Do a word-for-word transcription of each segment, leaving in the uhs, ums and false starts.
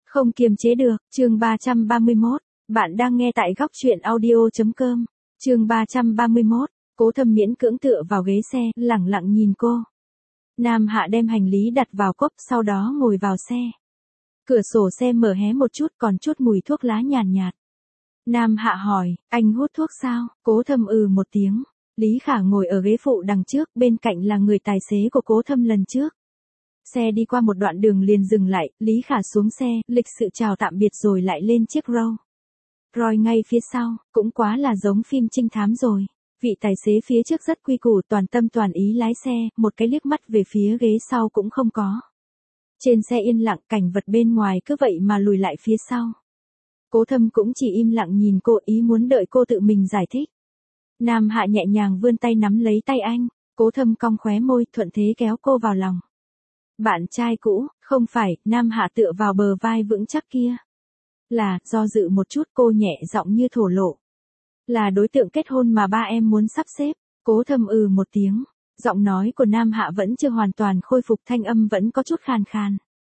Không kiềm chế được, chương ba trăm ba mươi mốt. Bạn đang nghe tại góc truyện audio.com. Chương ba trăm ba mươi mốt. Cố Thâm miễn cưỡng tựa vào ghế xe, lẳng lặng nhìn cô. Nam Hạ đem hành lý đặt vào cốp, sau đó ngồi vào xe. Cửa sổ xe mở hé một chút, còn chút mùi thuốc lá nhàn nhạt, nhạt. Nam Hạ hỏi, anh hút thuốc sao? Cố Thâm ừ một tiếng. Lý Khả ngồi ở ghế phụ đằng trước, bên cạnh là người tài xế của Cố Thâm lần trước. Xe đi qua một đoạn đường liền dừng lại, Lý Khả xuống xe, lịch sự chào tạm biệt rồi lại lên chiếc Rolls Royce ngay phía sau, cũng quá là giống phim trinh thám rồi. Vị tài xế phía trước rất quy củ, toàn tâm toàn ý lái xe, một cái liếc mắt về phía ghế sau cũng không có. Trên xe yên lặng, cảnh vật bên ngoài cứ vậy mà lùi lại phía sau. Cố Thâm cũng chỉ im lặng nhìn cô, ý muốn đợi cô tự mình giải thích. Nam Hạ nhẹ nhàng vươn tay nắm lấy tay anh, Cố Thâm cong khóe môi, thuận thế kéo cô vào lòng. Bạn trai cũ, không phải, Nam Hạ tựa vào bờ vai vững chắc kia. Là, do dự một chút cô nhẹ giọng như thổ lộ. Là đối tượng kết hôn mà ba em muốn sắp xếp. Cố Thâm ừ một tiếng. Giọng nói của Nam Hạ vẫn chưa hoàn toàn khôi phục, thanh âm vẫn có chút khàn khàn.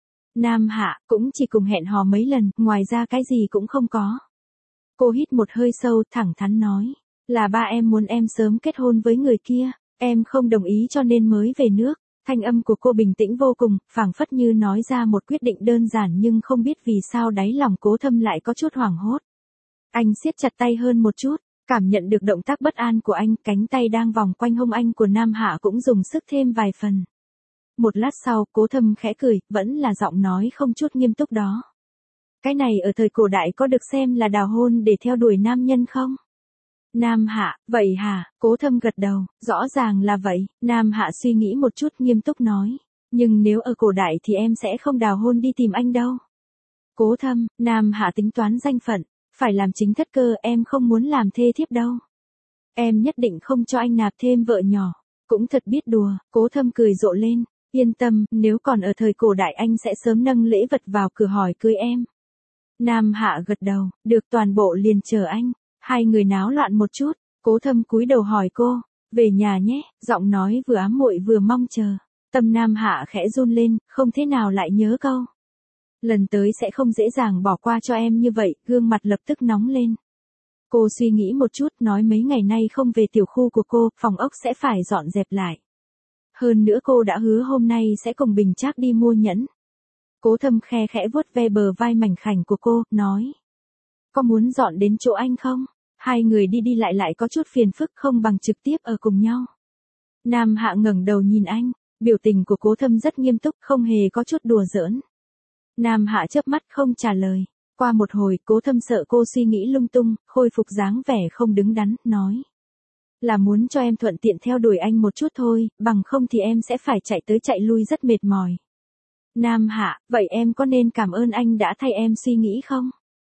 Nam Hạ, cũng chỉ cùng hẹn hò mấy lần, ngoài ra cái gì cũng không có. Cô hít một hơi sâu, thẳng thắn nói. Là ba em muốn em sớm kết hôn với người kia, em không đồng ý cho nên mới về nước. Thanh âm của cô bình tĩnh vô cùng, phảng phất như nói ra một quyết định đơn giản, nhưng không biết vì sao đáy lòng Cố Thâm lại có chút hoảng hốt. Anh siết chặt tay hơn một chút, cảm nhận được động tác bất an của anh, cánh tay đang vòng quanh hông anh của Nam Hạ cũng dùng sức thêm vài phần. Một lát sau, Cố Thâm khẽ cười, vẫn là giọng nói không chút nghiêm túc đó. Cái này ở thời cổ đại có được xem là đào hôn để theo đuổi nam nhân không? Nam Hạ, vậy hả? Cố Thâm gật đầu, rõ ràng là vậy. Nam Hạ suy nghĩ một chút, nghiêm túc nói. Nhưng nếu ở cổ đại thì em sẽ không đào hôn đi tìm anh đâu. Cố Thâm, Nam Hạ tính toán danh phận, phải làm chính thất cơ, em không muốn làm thê thiếp đâu. Em nhất định không cho anh nạp thêm vợ nhỏ. Cũng thật biết đùa. Cố Thâm cười rộ lên. Yên tâm, nếu còn ở thời cổ đại anh sẽ sớm nâng lễ vật vào cửa hỏi cưới em. Nam Hạ gật đầu, được, toàn bộ liền chờ anh. Hai người náo loạn một chút, Cố Thâm cúi đầu hỏi cô, về nhà nhé, giọng nói vừa ám muội vừa mong chờ. Tâm Nam Hạ khẽ run lên, không thế nào lại nhớ câu. Lần tới sẽ không dễ dàng bỏ qua cho em như vậy, gương mặt lập tức nóng lên. Cô suy nghĩ một chút, nói mấy ngày nay không về tiểu khu của cô, phòng ốc sẽ phải dọn dẹp lại. Hơn nữa cô đã hứa hôm nay sẽ cùng Bình Trác đi mua nhẫn. Cố Thâm khe khẽ vuốt ve bờ vai mảnh khảnh của cô, nói. Có muốn dọn đến chỗ anh không? Hai người đi đi lại lại có chút phiền phức, không bằng trực tiếp ở cùng nhau. Nam Hạ ngẩng đầu nhìn anh, biểu tình của Cố Thâm rất nghiêm túc, không hề có chút đùa giỡn. Nam Hạ chớp mắt không trả lời. Qua một hồi, Cố Thâm sợ cô suy nghĩ lung tung, khôi phục dáng vẻ không đứng đắn, nói. Là muốn cho em thuận tiện theo đuổi anh một chút thôi, bằng không thì em sẽ phải chạy tới chạy lui rất mệt mỏi. Nam Hạ, vậy em có nên cảm ơn anh đã thay em suy nghĩ không?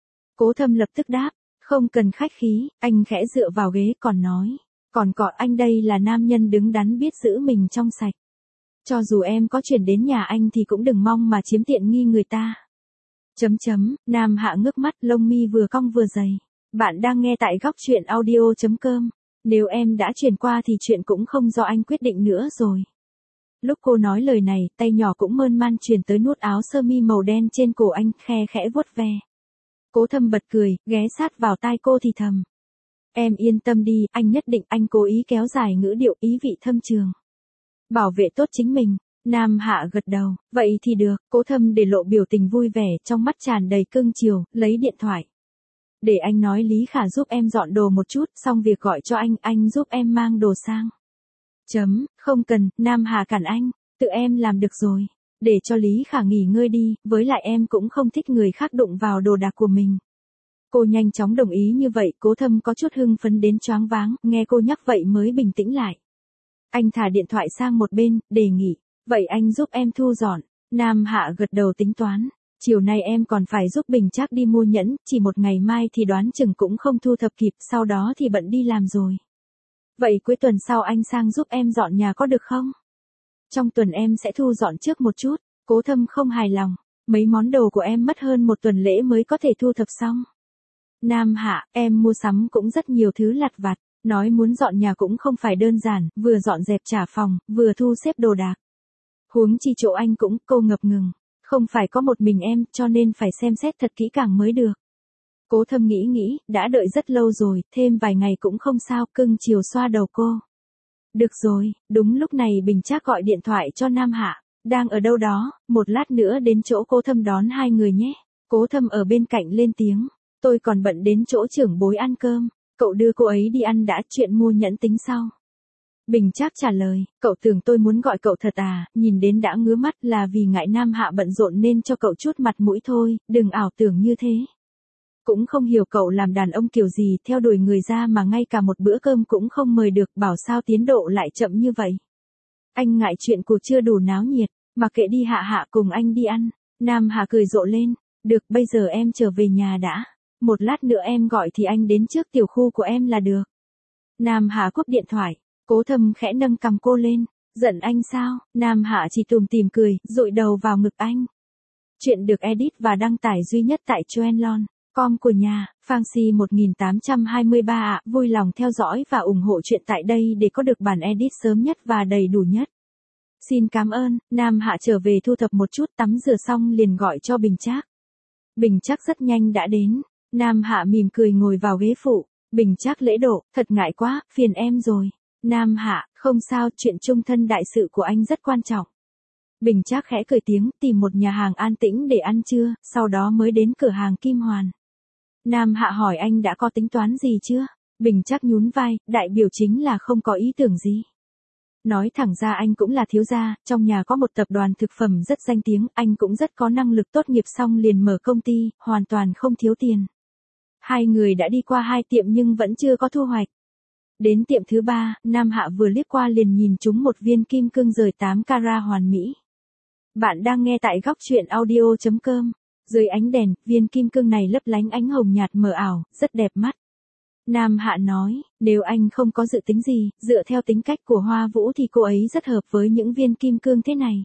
Cố Thâm lập tức đáp, không cần khách khí, anh khẽ dựa vào ghế còn nói. Còn cọ anh đây là nam nhân đứng đắn biết giữ mình trong sạch. Cho dù em có chuyển đến nhà anh thì cũng đừng mong mà chiếm tiện nghi người ta. Chấm chấm, Nam Hạ ngước mắt, lông mi vừa cong vừa dày. Bạn đang nghe tại góc truyện audio.com. Nếu em đã chuyển qua thì chuyện cũng không do anh quyết định nữa rồi. Lúc cô nói lời này, tay nhỏ cũng mơn man chuyển tới nút áo sơ mi màu đen trên cổ anh, khe khẽ vuốt ve. Cố Thâm bật cười, ghé sát vào tai cô thì thầm. Em yên tâm đi, anh nhất định, anh cố ý kéo dài ngữ điệu, ý vị thâm trường. Bảo vệ tốt chính mình. Nam Hạ gật đầu, vậy thì được. Cố Thâm để lộ biểu tình vui vẻ, trong mắt tràn đầy cưng chiều, lấy điện thoại. Để anh nói Lý Khả giúp em dọn đồ một chút, xong việc gọi cho anh, anh giúp em mang đồ sang. Chấm, không cần, Nam Hạ cản anh, tự em làm được rồi. Để cho Lý Khả nghỉ ngơi đi, với lại em cũng không thích người khác đụng vào đồ đạc của mình. Cô nhanh chóng đồng ý như vậy, Cố Thâm có chút hưng phấn đến choáng váng, nghe cô nhắc vậy mới bình tĩnh lại. Anh thả điện thoại sang một bên, đề nghị, vậy anh giúp em thu dọn. Nam Hạ gật đầu tính toán, chiều nay em còn phải giúp Bình Trác đi mua nhẫn, chỉ một ngày mai thì đoán chừng cũng không thu thập kịp, sau đó thì bận đi làm rồi. Vậy cuối tuần sau anh sang giúp em dọn nhà có được không? Trong tuần em sẽ thu dọn trước một chút. Cố Thâm không hài lòng, mấy món đồ của em mất hơn một tuần lễ mới có thể thu thập xong. Nam Hạ, em mua sắm cũng rất nhiều thứ lặt vặt, nói muốn dọn nhà cũng không phải đơn giản, vừa dọn dẹp trả phòng, vừa thu xếp đồ đạc. Huống chi chỗ anh cũng, cô ngập ngừng. Không phải có một mình em, cho nên phải xem xét thật kỹ càng mới được. Cố Thâm nghĩ nghĩ, đã đợi rất lâu rồi, thêm vài ngày cũng không sao, cưng chiều xoa đầu cô. Được rồi, đúng lúc này Bình Trác gọi điện thoại cho Nam Hạ. Đang ở đâu đó, một lát nữa đến chỗ Cố Thâm đón hai người nhé. Cố Thâm ở bên cạnh lên tiếng. Tôi còn bận đến chỗ trưởng bối ăn cơm. Cậu đưa cô ấy đi ăn đã, chuyện mua nhẫn tính sau. Bình Trác trả lời, cậu tưởng tôi muốn gọi cậu thật à, nhìn đến đã ngứa mắt, là vì ngại Nam Hạ bận rộn nên cho cậu chút mặt mũi thôi, đừng ảo tưởng như thế. Cũng không hiểu cậu làm đàn ông kiểu gì, theo đuổi người ra mà ngay cả một bữa cơm cũng không mời được, bảo sao tiến độ lại chậm như vậy. Anh ngại chuyện cuộc chưa đủ náo nhiệt, mà kệ đi, Hạ Hạ cùng anh đi ăn. Nam Hạ cười rộ lên, được, bây giờ em trở về nhà đã. Một lát nữa em gọi thì anh đến trước tiểu khu của em là được. Nam Hạ cúp điện thoại. Cố Thâm khẽ nâng cằm cô lên. Giận anh sao? Nam Hạ chỉ tùm tìm cười, dụi đầu vào ngực anh. Chuyện được edit và đăng tải duy nhất tại Choenlon. Com của nhà, Fancy một nghìn tám trăm hai mươi ba ạ, vui lòng theo dõi và ủng hộ chuyện tại đây để có được bản edit sớm nhất và đầy đủ nhất. Xin cảm ơn. Nam Hạ trở về thu thập một chút, tắm rửa xong liền gọi cho Bình Trác. Bình Trác rất nhanh đã đến. Nam Hạ mỉm cười ngồi vào ghế phụ. Bình Trác lễ độ, thật ngại quá, phiền em rồi. Nam Hạ, không sao, chuyện chung thân đại sự của anh rất quan trọng. Bình Trác khẽ cười tiếng, tìm một nhà hàng an tĩnh để ăn trưa, sau đó mới đến cửa hàng Kim Hoàn. Nam Hạ hỏi anh đã có tính toán gì chưa? Bình Trác nhún vai, đại biểu chính là không có ý tưởng gì. Nói thẳng ra anh cũng là thiếu gia, trong nhà có một tập đoàn thực phẩm rất danh tiếng, anh cũng rất có năng lực, tốt nghiệp xong liền mở công ty, hoàn toàn không thiếu tiền. Hai người đã đi qua hai tiệm nhưng vẫn chưa có thu hoạch. Đến tiệm thứ ba, Nam Hạ vừa liếc qua liền nhìn trúng một viên kim cương rời tám carat hoàn mỹ. Bạn đang nghe tại góc truyện audio chấm com. Dưới ánh đèn, viên kim cương này lấp lánh ánh hồng nhạt mờ ảo, rất đẹp mắt. Nam Hạ nói, nếu anh không có dự tính gì, dựa theo tính cách của Hoa Vũ thì cô ấy rất hợp với những viên kim cương thế này.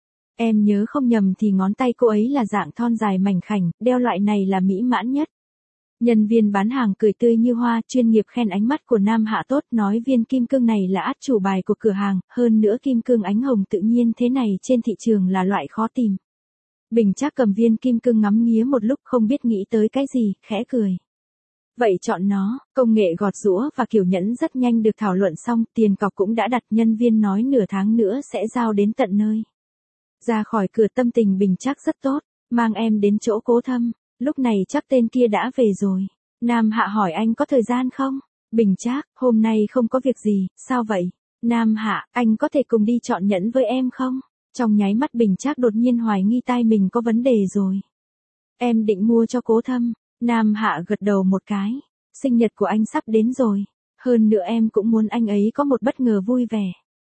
Em nhớ không nhầm thì ngón tay cô ấy là dạng thon dài mảnh khảnh, đeo loại này là mỹ mãn nhất. Nhân viên bán hàng cười tươi như hoa, chuyên nghiệp khen ánh mắt của Nam Hạ tốt, nói viên kim cương này là át chủ bài của cửa hàng, hơn nữa kim cương ánh hồng tự nhiên thế này trên thị trường là loại khó tìm. Bình Trác cầm viên kim cương ngắm nghía một lúc không biết nghĩ tới cái gì, khẽ cười. Vậy chọn nó, công nghệ gọt giũa và kiểu nhẫn rất nhanh được thảo luận xong, tiền cọc cũng đã đặt, nhân viên nói nửa tháng nữa sẽ giao đến tận nơi. Ra khỏi cửa tâm tình Bình Trác rất tốt, mang em đến chỗ Cố Thâm, lúc này chắc tên kia đã về rồi. Nam Hạ hỏi anh có thời gian không? Bình Trác, hôm nay không có việc gì, sao vậy? Nam Hạ, anh có thể cùng đi chọn nhẫn với em không? Trong nháy mắt Bình Trác đột nhiên hoài nghi tai mình có vấn đề rồi. Em định mua cho Cố Thâm. Nam Hạ gật đầu một cái. Sinh nhật của anh sắp đến rồi. Hơn nữa em cũng muốn anh ấy có một bất ngờ vui vẻ.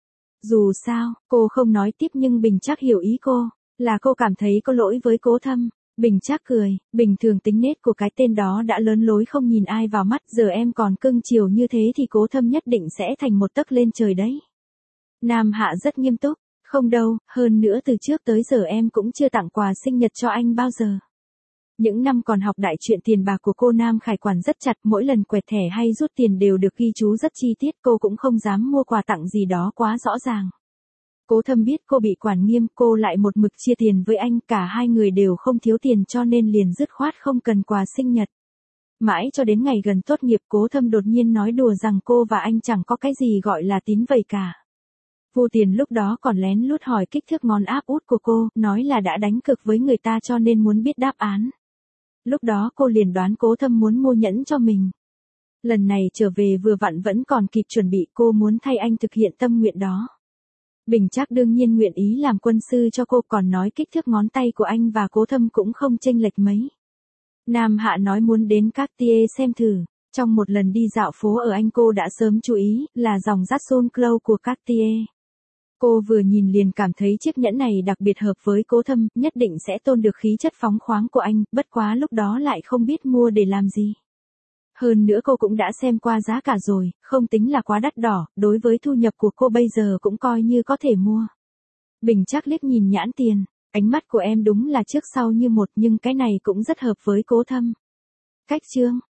Dù sao, cô không nói tiếp nhưng Bình Trác hiểu ý cô. Là cô cảm thấy có lỗi với Cố Thâm. Bình Trác cười, bình thường tính nết của cái tên đó đã lớn lối không nhìn ai vào mắt, giờ em còn cưng chiều như thế thì Cố Thâm nhất định sẽ thành một tấc lên trời đấy. Nam Hạ rất nghiêm túc, không đâu, hơn nữa từ trước tới giờ em cũng chưa tặng quà sinh nhật cho anh bao giờ. Những năm còn học đại chuyện tiền bạc của cô Nam Khải quản rất chặt, mỗi lần quẹt thẻ hay rút tiền đều được ghi chú rất chi tiết, cô cũng không dám mua quà tặng gì đó quá rõ ràng. Cố Thâm biết cô bị quản nghiêm, cô lại một mực chia tiền với anh, cả hai người đều không thiếu tiền cho nên liền dứt khoát không cần quà sinh nhật. Mãi cho đến ngày gần tốt nghiệp Cố Thâm đột nhiên nói đùa rằng cô và anh chẳng có cái gì gọi là tín vậy cả. Vu Tiền lúc đó còn lén lút hỏi kích thước ngón áp út của cô, nói là đã đánh cược với người ta cho nên muốn biết đáp án. Lúc đó cô liền đoán Cố Thâm muốn mua nhẫn cho mình. Lần này trở về vừa vặn vẫn còn kịp chuẩn bị, cô muốn thay anh thực hiện tâm nguyện đó. Bình Trác đương nhiên nguyện ý làm quân sư cho cô, còn nói kích thước ngón tay của anh và Cố Thâm cũng không chênh lệch mấy. Nam Hạ nói muốn đến Cartier xem thử. Trong một lần đi dạo phố ở Anh cô đã sớm chú ý, là dòng Jackson Cloud của Cartier. Cô vừa nhìn liền cảm thấy chiếc nhẫn này đặc biệt hợp với Cố Thâm, nhất định sẽ tôn được khí chất phóng khoáng của anh, bất quá lúc đó lại không biết mua để làm gì. Hơn nữa cô cũng đã xem qua giá cả rồi, không tính là quá đắt đỏ, đối với thu nhập của cô bây giờ cũng coi như có thể mua. Bình Trác liếc nhìn nhãn tiền, ánh mắt của em đúng là trước sau như một, nhưng cái này cũng rất hợp với Cố Thâm. Cách chương,